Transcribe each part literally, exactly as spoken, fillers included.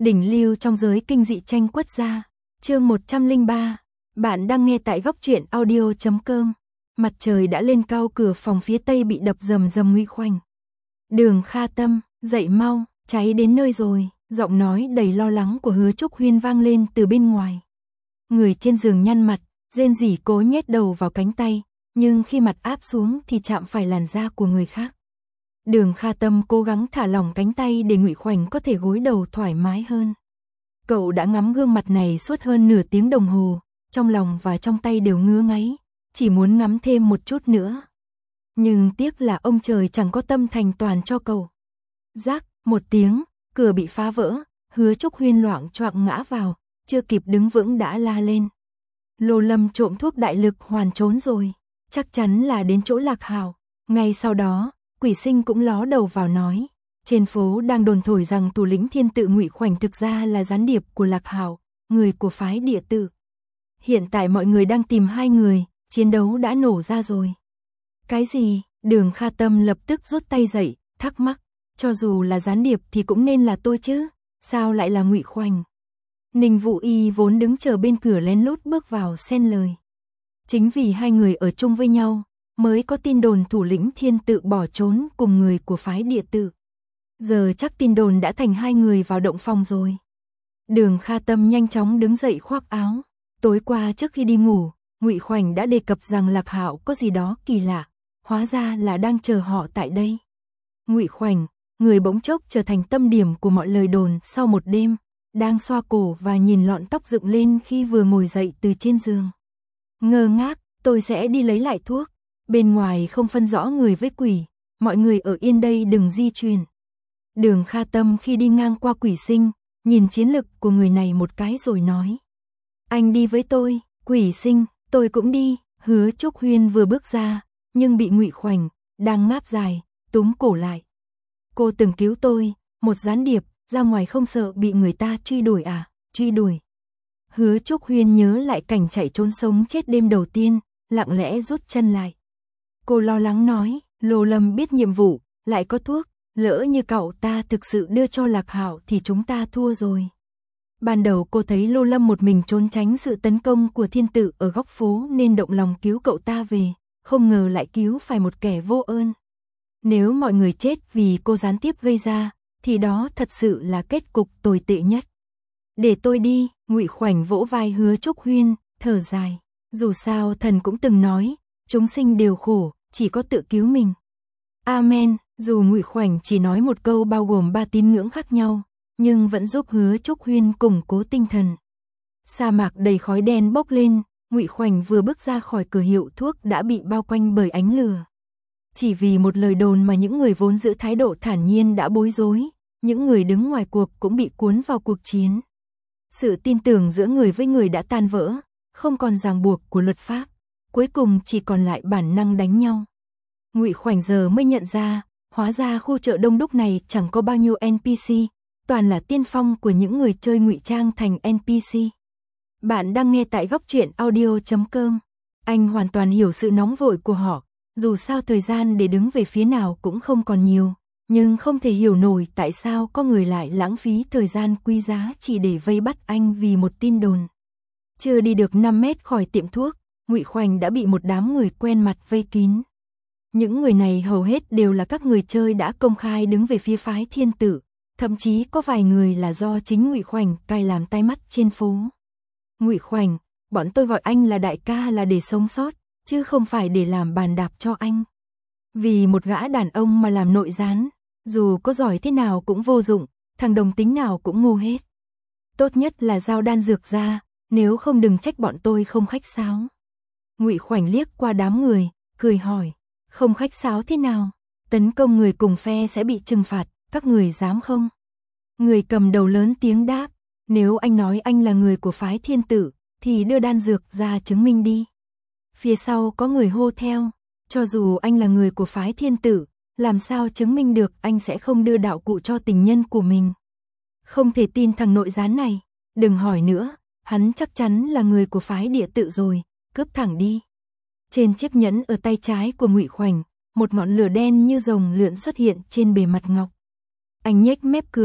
Đỉnh lưu trong giới kinh dị tranh quất gia. Chương một trăm lẻ ba. Bạn đang nghe tại góc truyện audio chấm com. Mặt trời đã lên cao, cửa phòng phía tây bị đập rầm rầm nguy khoanh. Đường Kha Tâm, dậy mau, cháy đến nơi rồi, giọng nói đầy lo lắng của Hứa Trúc Huyên vang lên từ bên ngoài. Người trên giường nhăn mặt, rên rỉ cố nhét đầu vào cánh tay, nhưng khi mặt áp xuống thì chạm phải làn da của người khác. Đường Kha Tâm cố gắng thả lỏng cánh tay để Ngụy Khoảnh có thể gối đầu thoải mái hơn. Cậu đã ngắm gương mặt này suốt hơn nửa tiếng đồng hồ, trong lòng và trong tay đều ngứa ngáy, chỉ muốn ngắm thêm một chút nữa. Nhưng tiếc là ông trời chẳng có tâm thành toàn cho cậu. Rác, một tiếng, cửa bị phá vỡ, Hứa Trúc Huyên loạng choạng ngã vào, chưa kịp đứng vững đã la lên. Lô Lâm trộm thuốc đại lực hoàn trốn rồi, chắc chắn là đến chỗ Lạc Hảo. Ngay sau đó, Quỷ Sinh cũng ló đầu vào nói, trên phố đang đồn thổi rằng thủ lĩnh Thiên Tự Ngụy Khoảnh thực ra là gián điệp của Lạc Hảo, người của phái Địa Tự. Hiện tại mọi người đang tìm hai người, chiến đấu đã nổ ra rồi. Cái gì? Đường Kha Tâm lập tức rút tay dậy, thắc mắc, cho dù là gián điệp thì cũng nên là tôi chứ, sao lại là Ngụy Khoảnh? Ninh Vũ Y vốn đứng chờ bên cửa lén lút bước vào xen lời. Chính vì hai người ở chung với nhau, mới có tin đồn thủ lĩnh Thiên Tự bỏ trốn cùng người của phái Địa Tự. Giờ chắc tin đồn đã thành hai người vào động phòng rồi. Đường Kha Tâm nhanh chóng đứng dậy khoác áo. Tối qua trước khi đi ngủ, Ngụy Khoảnh đã đề cập rằng Lạc Hạo có gì đó kỳ lạ, hóa ra là đang chờ họ tại đây. Ngụy Khoảnh, người bỗng chốc trở thành tâm điểm của mọi lời đồn sau một đêm, đang xoa cổ và nhìn lọn tóc dựng lên khi vừa ngồi dậy từ trên giường. Ngơ ngác, tôi sẽ đi lấy lại thuốc. Bên ngoài không phân rõ người với quỷ, mọi người ở yên đây đừng di chuyển. Đường Kha Tâm khi đi ngang qua Quỷ Sinh, nhìn chiến lực của người này một cái rồi nói. Anh đi với tôi. Quỷ Sinh, tôi cũng đi. Hứa Trúc Huyên vừa bước ra, nhưng bị Ngụy Khoảnh, đang ngáp dài, túm cổ lại. Cô từng cứu tôi, một gián điệp, ra ngoài không sợ bị người ta truy đuổi à? Truy đuổi. Hứa Trúc Huyên nhớ lại cảnh chạy trốn sống chết đêm đầu tiên, lặng lẽ rút chân lại. Cô lo lắng nói, Lô Lâm biết nhiệm vụ, lại có thuốc, lỡ như cậu ta thực sự đưa cho Lạc Hảo thì chúng ta thua rồi. Ban đầu cô thấy Lô Lâm một mình trốn tránh sự tấn công của Thiên Tự ở góc phố nên động lòng cứu cậu ta về, không ngờ lại cứu phải một kẻ vô ơn. Nếu mọi người chết vì cô gián tiếp gây ra, thì đó thật sự là kết cục tồi tệ nhất. Để tôi đi. Ngụy Khoảnh vỗ vai Hứa Trúc Huyên, thở dài. Dù sao thần cũng từng nói, chúng sinh đều khổ, chỉ có tự cứu mình. Amen. Dù Ngụy Khoảnh chỉ nói một câu bao gồm ba tín ngưỡng khác nhau, nhưng vẫn giúp Hứa Trúc Huyên củng cố tinh thần. Sa mạc đầy khói đen bốc lên, Ngụy Khoảnh vừa bước ra khỏi cửa hiệu thuốc đã bị bao quanh bởi ánh lửa. Chỉ vì một lời đồn mà những người vốn giữ thái độ thản nhiên đã bối rối, những người đứng ngoài cuộc cũng bị cuốn vào cuộc chiến. Sự tin tưởng giữa người với người đã tan vỡ, không còn ràng buộc của luật pháp, cuối cùng chỉ còn lại bản năng đánh nhau. Ngụy Khoảnh giờ mới nhận ra, hóa ra khu chợ đông đúc này chẳng có bao nhiêu en pê xê, toàn là tiên phong của những người chơi ngụy trang thành en pê xê. Bạn đang nghe tại góc truyện audio chấm com. Anh hoàn toàn hiểu sự nóng vội của họ, dù sao thời gian để đứng về phía nào cũng không còn nhiều, nhưng không thể hiểu nổi tại sao có người lại lãng phí thời gian quý giá chỉ để vây bắt anh vì một tin đồn. Chưa đi được năm mét khỏi tiệm thuốc, Ngụy Khoảnh đã bị một đám người quen mặt vây kín. Những người này hầu hết đều là các người chơi đã công khai đứng về phía phái Thiên Tự, thậm chí có vài người là do chính Ngụy Khoảnh cài làm tai mắt trên phố. Ngụy Khoảnh, bọn tôi gọi anh là đại ca là để sống sót, chứ không phải để làm bàn đạp cho anh. Vì một gã đàn ông mà làm nội gián, dù có giỏi thế nào cũng vô dụng, thằng đồng tính nào cũng ngu hết. Tốt nhất là giao đan dược ra, nếu không đừng trách bọn tôi không khách sáo. Ngụy Khoảnh liếc qua đám người, cười hỏi, không khách sáo thế nào? Tấn công người cùng phe sẽ bị trừng phạt, các người dám không? Người cầm đầu lớn tiếng đáp, nếu anh nói anh là người của phái Thiên Tự, thì đưa đan dược ra chứng minh đi. Phía sau có người hô theo, cho dù anh là người của phái Thiên Tự, làm sao chứng minh được anh sẽ không đưa đạo cụ cho tình nhân của mình. Không thể tin thằng nội gián này, đừng hỏi nữa, hắn chắc chắn là người của phái Địa Tự rồi, cướp thẳng đi. Trên chiếc nhẫn ở tay trái của Ngụy Khoảnh, một ngọn lửa đen như rồng lượn xuất hiện trên bề mặt ngọc. Anh nhếch mép cười,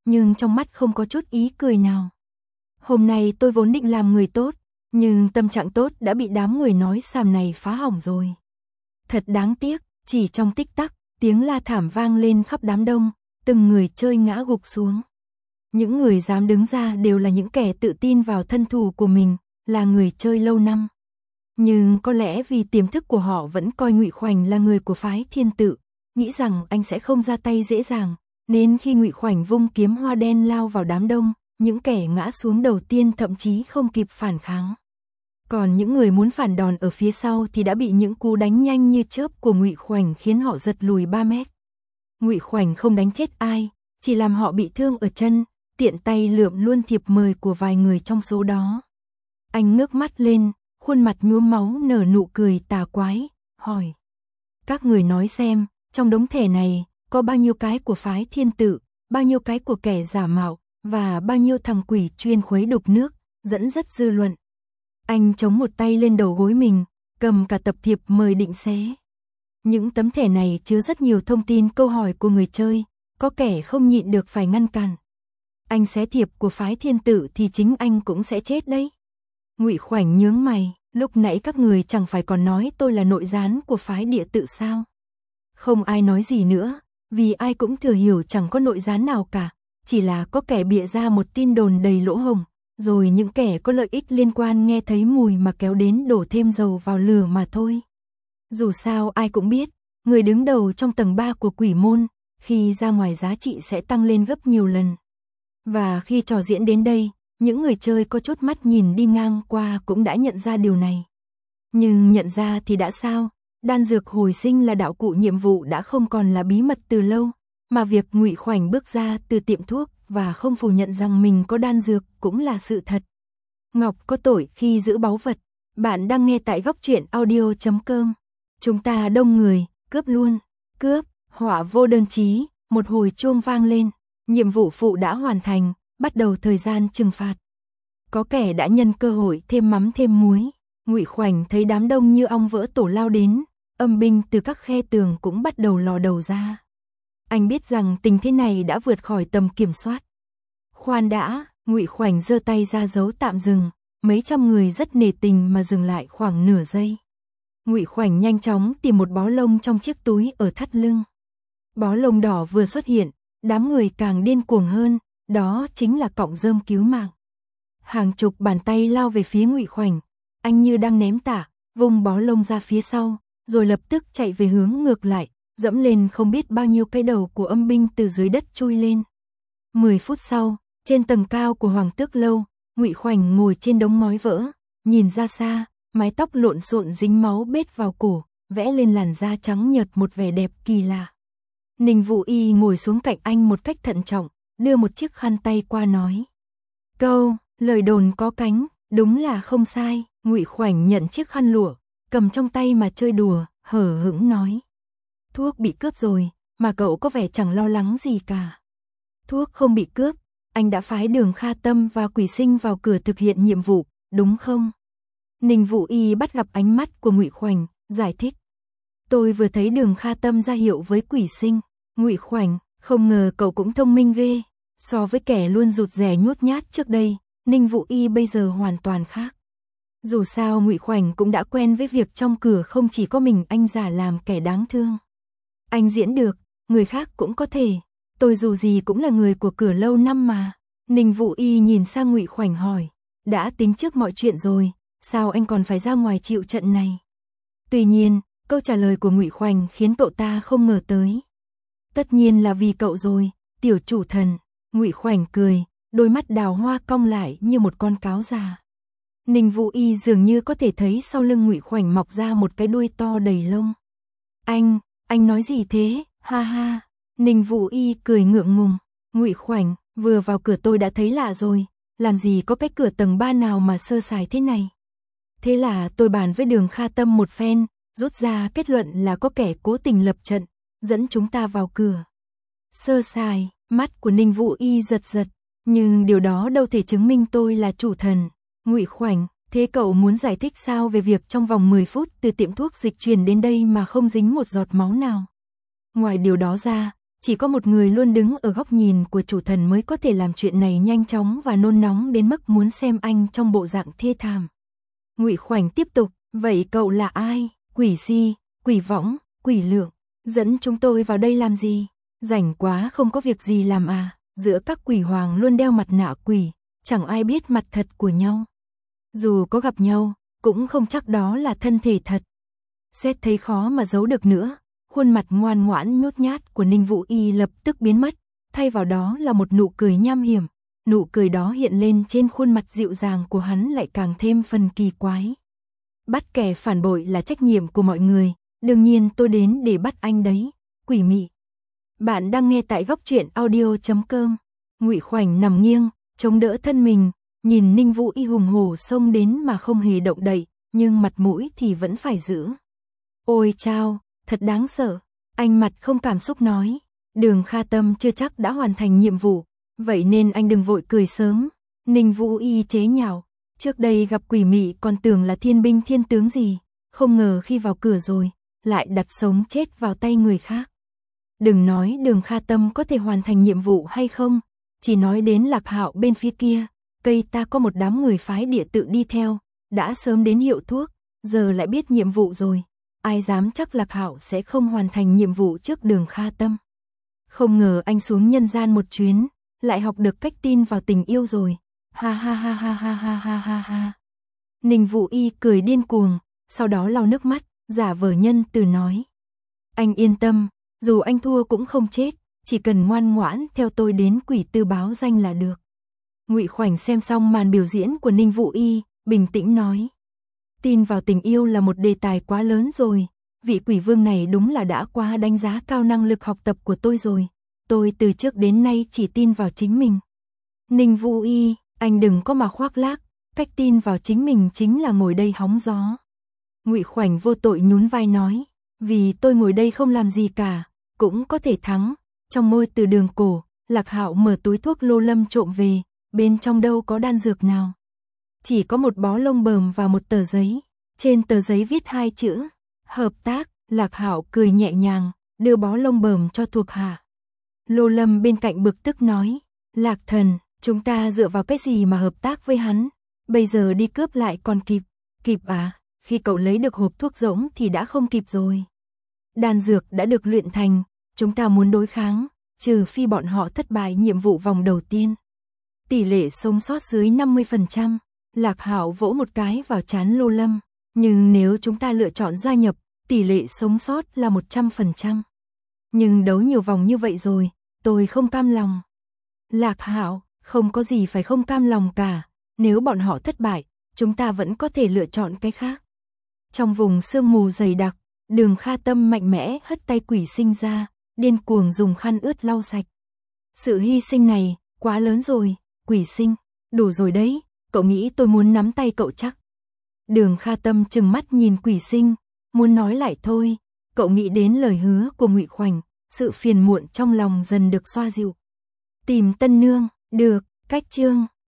nhưng trong mắt không có chút ý cười nào. Hôm nay tôi vốn định làm người tốt, nhưng tâm trạng tốt đã bị đám người nói xàm này phá hỏng rồi. Thật đáng tiếc, chỉ trong tích tắc, tiếng la thảm vang lên khắp đám đông, từng người chơi ngã gục xuống. Những người dám đứng ra đều là những kẻ tự tin vào thân thủ của mình, là người chơi lâu năm. Nhưng có lẽ vì tiềm thức của họ vẫn coi Ngụy Khoảnh là người của phái Thiên Tự, nghĩ rằng anh sẽ không ra tay dễ dàng, nên khi Ngụy Khoảnh vung kiếm hoa đen lao vào đám đông, những kẻ ngã xuống đầu tiên thậm chí không kịp phản kháng. Còn những người muốn phản đòn ở phía sau thì đã bị những cú đánh nhanh như chớp của Ngụy Khoảnh khiến họ giật lùi ba mét. Ngụy Khoảnh không đánh chết ai, chỉ làm họ bị thương ở chân, tiện tay lượm luôn thiệp mời của vài người trong số đó. Anh ngước mắt lên, khuôn mặt nhuốm máu nở nụ cười tà quái, hỏi: các người nói xem, trong đống thẻ này, có bao nhiêu cái của phái Thiên Tự, bao nhiêu cái của kẻ giả mạo, và bao nhiêu thằng quỷ chuyên khuấy đục nước, dẫn dắt dư luận. Anh chống một tay lên đầu gối mình, cầm cả tập thiệp mời định xé. Những tấm thẻ này chứa rất nhiều thông tin câu hỏi của người chơi, có kẻ không nhịn được phải ngăn cản. Anh xé thiệp của phái Thiên Tự thì chính anh cũng sẽ chết đấy. Ngụy Khoảnh nhướng mày, lúc nãy các người chẳng phải còn nói tôi là nội gián của phái Địa Tự sao? Không ai nói gì nữa, vì ai cũng thừa hiểu chẳng có nội gián nào cả, chỉ là có kẻ bịa ra một tin đồn đầy lỗ hổng, rồi những kẻ có lợi ích liên quan nghe thấy mùi mà kéo đến đổ thêm dầu vào lửa mà thôi. Dù sao ai cũng biết, người đứng đầu trong tầng ba của quỷ môn, khi ra ngoài giá trị sẽ tăng lên gấp nhiều lần. Và khi trò diễn đến đây, những người chơi có chút mắt nhìn đi ngang qua cũng đã nhận ra điều này. Nhưng nhận ra thì đã sao? Đan dược hồi sinh là đạo cụ nhiệm vụ đã không còn là bí mật từ lâu, mà việc Ngụy Khoảnh bước ra từ tiệm thuốc và không phủ nhận rằng mình có đan dược cũng là sự thật. Ngọc có tội khi giữ báu vật. Bạn đang nghe tại góc truyện audio chấm com. Chúng ta đông người, cướp luôn. Cướp, họa vô đơn chí, một hồi chuông vang lên. Nhiệm vụ phụ đã hoàn thành, bắt đầu thời gian trừng phạt. Có kẻ đã nhân cơ hội thêm mắm thêm muối. Ngụy Khoảnh thấy đám đông như ong vỡ tổ lao đến, âm binh từ các khe tường cũng bắt đầu lò đầu ra. Anh biết rằng tình thế này đã vượt khỏi tầm kiểm soát. Khoan đã, Ngụy Khoảnh giơ tay ra dấu tạm dừng, mấy trăm người rất nể tình mà dừng lại khoảng nửa giây. Ngụy Khoảnh nhanh chóng tìm một bó lông trong chiếc túi ở thắt lưng. Bó lông đỏ vừa xuất hiện, đám người càng điên cuồng hơn, đó chính là cọng rơm cứu mạng. Hàng chục bàn tay lao về phía Ngụy Khoảnh, anh như đang ném tả, vung bó lông ra phía sau, rồi lập tức chạy về hướng ngược lại, dẫm lên không biết bao nhiêu cái đầu của âm binh từ dưới đất chui lên. Mười phút sau, trên tầng cao của Hoàng Tước Lâu, Ngụy Khoảnh ngồi trên đống ngói vỡ, nhìn ra xa, mái tóc lộn xộn dính máu bết vào cổ, vẽ lên làn da trắng nhợt một vẻ đẹp kỳ lạ. Ninh Vũ Y ngồi xuống cạnh anh một cách thận trọng, đưa một chiếc khăn tay qua nói: câu, lời đồn có cánh, đúng là không sai. Ngụy Khoảnh nhận chiếc khăn lụa, cầm trong tay mà chơi đùa, hờ hững nói: thuốc bị cướp rồi, mà cậu có vẻ chẳng lo lắng gì cả. Thuốc không bị cướp, anh đã phái Đường Kha Tâm và Quỷ Sinh vào cửa thực hiện nhiệm vụ, đúng không? Ninh Vũ Y bắt gặp ánh mắt của Ngụy Khoảnh, giải thích: tôi vừa thấy Đường Kha Tâm ra hiệu với Quỷ Sinh. Ngụy Khoảnh, không ngờ cậu cũng thông minh ghê, so với kẻ luôn rụt rè nhút nhát trước đây, Ninh Vũ Y bây giờ hoàn toàn khác. Dù sao Ngụy Khoảnh cũng đã quen với việc trong cửa không chỉ có mình anh giả làm kẻ đáng thương. Anh diễn được, người khác cũng có thể, tôi dù gì cũng là người của cửa lâu năm mà. Ninh Vũ Y nhìn sang Ngụy Khoảnh hỏi: đã tính trước mọi chuyện rồi, sao anh còn phải ra ngoài chịu trận này? Tuy nhiên, câu trả lời của Ngụy Khoảnh khiến cậu ta không ngờ tới. Tất nhiên là vì cậu rồi, tiểu chủ thần. Ngụy Khoảnh cười, đôi mắt đào hoa cong lại như một con cáo già. Ninh Vũ Y dường như có thể thấy sau lưng Ngụy Khoảnh mọc ra một cái đuôi to đầy lông. Anh, anh nói gì thế? Ha ha. Ninh Vũ Y cười ngượng ngùng. Ngụy Khoảnh, vừa vào cửa tôi đã thấy lạ rồi, làm gì có cái cửa tầng ba nào mà sơ sài thế này. Thế là tôi bàn với Đường Kha Tâm một phen, rút ra kết luận là có kẻ cố tình lập trận, dẫn chúng ta vào cửa. Sơ sài, mắt của Ninh Vũ Y giật giật, nhưng điều đó đâu thể chứng minh tôi là chủ thần. Ngụy Khoảnh, thế cậu muốn giải thích sao về việc trong vòng mười phút từ tiệm thuốc dịch truyền đến đây mà không dính một giọt máu nào? Ngoài điều đó ra, Chỉ có một người luôn đứng ở góc nhìn của chủ thần mới có thể làm chuyện này nhanh chóng và nôn nóng đến mức muốn xem anh trong bộ dạng thê thảm. Ngụy Khoảnh tiếp tục, vậy cậu là ai? Quỷ si, quỷ võng, quỷ lượng, dẫn chúng tôi vào đây làm gì? Rảnh quá không có việc gì làm à? Giữa các quỷ hoàng luôn đeo mặt nạ quỷ, chẳng ai biết mặt thật của nhau. Dù có gặp nhau, cũng không chắc đó là thân thể thật. Xét thấy khó mà giấu được nữa, khuôn mặt ngoan ngoãn nhút nhát của Ninh Vũ Y lập tức biến mất, thay vào đó là một nụ cười nham hiểm. Nụ cười đó hiện lên trên khuôn mặt dịu dàng của hắn lại càng thêm phần kỳ quái. Bắt kẻ phản bội là trách nhiệm của mọi người, đương nhiên tôi đến để bắt anh đấy, quỷ mị. Bạn đang nghe tại góc truyện audio chấm com. Ngụy Khoảnh nằm nghiêng, chống đỡ thân mình, nhìn Ninh Vũ Y hùng hổ xông đến mà không hề động đậy, nhưng mặt mũi thì vẫn phải giữ. Ôi chao, thật đáng sợ, anh mặt không cảm xúc nói. Đường Kha Tâm chưa chắc đã hoàn thành nhiệm vụ, vậy nên anh đừng vội cười sớm. Ninh Vũ Y chế nhạo, trước đây gặp quỷ mị còn tưởng là thiên binh thiên tướng gì, không ngờ khi vào cửa rồi, lại đặt sống chết vào tay người khác. Đừng nói Đường Kha Tâm có thể hoàn thành nhiệm vụ hay không, chỉ nói đến Lạc Hạo bên phía kia, cây ta có một đám người phái địa tự đi theo, đã sớm đến hiệu thuốc, giờ lại biết nhiệm vụ rồi, ai dám chắc Lạc Hạo sẽ không hoàn thành nhiệm vụ trước Đường Kha Tâm. Không ngờ anh xuống nhân gian một chuyến, lại học được cách tin vào tình yêu rồi. Ha ha ha ha ha ha ha ha ha. Ninh Vũ Y cười điên cuồng, sau đó lau nước mắt, giả vờ nhân từ nói. Anh yên tâm, dù anh thua cũng không chết, chỉ cần ngoan ngoãn theo tôi đến quỷ tư báo danh là được. Ngụy Khoảnh xem xong màn biểu diễn của Ninh Vũ Y, bình tĩnh nói. Tin vào tình yêu là một đề tài quá lớn rồi, vị quỷ vương này đúng là đã quá đánh giá cao năng lực học tập của tôi rồi. Tôi từ trước đến nay chỉ tin vào chính mình. Ninh Vũ Y, anh đừng có mà khoác lác, cách tin vào chính mình chính là ngồi đây hóng gió. Ngụy Khoảnh vô tội nhún vai nói, vì tôi ngồi đây không làm gì cả, cũng có thể thắng. Trong môi từ đường cổ, Lạc Hạo mở túi thuốc Lô Lâm trộm về, bên trong đâu có đan dược nào. Chỉ có một bó lông bờm và một tờ giấy, trên tờ giấy viết hai chữ, hợp tác. Lạc Hạo cười nhẹ nhàng, đưa bó lông bờm cho thuộc hạ. Lô Lâm bên cạnh bực tức nói, Lạc Thần, chúng ta dựa vào cái gì mà hợp tác với hắn, bây giờ đi cướp lại còn kịp, kịp à, khi cậu lấy được hộp thuốc rỗng thì đã không kịp rồi. Đan dược đã được luyện thành, chúng ta muốn đối kháng, trừ phi bọn họ thất bại nhiệm vụ vòng đầu tiên. Tỷ lệ sống sót dưới năm mươi phần trăm, Lạc Hạo vỗ một cái vào trán Lô Lâm, nhưng nếu chúng ta lựa chọn gia nhập, tỷ lệ sống sót là một trăm phần trăm. Nhưng đấu nhiều vòng như vậy rồi, tôi không cam lòng. Lạc Hạo, không có gì phải không cam lòng cả, nếu bọn họ thất bại, chúng ta vẫn có thể lựa chọn cái khác. Trong vùng sương mù dày đặc, Đường Kha Tâm mạnh mẽ hất tay quỷ sinh ra, điên cuồng dùng khăn ướt lau sạch. Sự hy sinh này, quá lớn rồi, quỷ sinh, đủ rồi đấy, cậu nghĩ tôi muốn nắm tay cậu chắc. Đường Kha Tâm trừng mắt nhìn quỷ sinh, muốn nói lại thôi, cậu nghĩ đến lời hứa của Ngụy Khoảnh, sự phiền muộn trong lòng dần được xoa dịu. Tìm tân nương, được, cách chương.